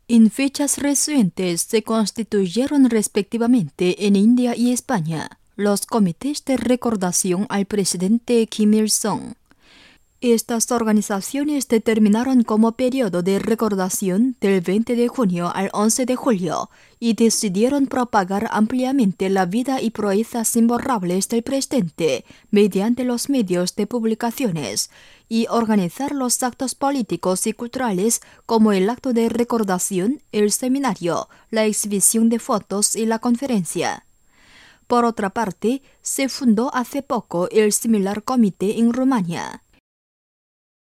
En fechas recientes se constituyeron respectivamente en India y España los comités de recordación al presidente Kim Il-sung. Estas organizaciones determinaron como periodo de recordación del 20 de junio al 11 de julio y decidieron propagar ampliamente la vida y proezas imborrables del presidente mediante los medios de publicaciones y organizar los actos políticos y culturales como el acto de recordación, el seminario, la exhibición de fotos y la conferencia. Por otra parte, se fundó hace poco el similar comité en Rumania.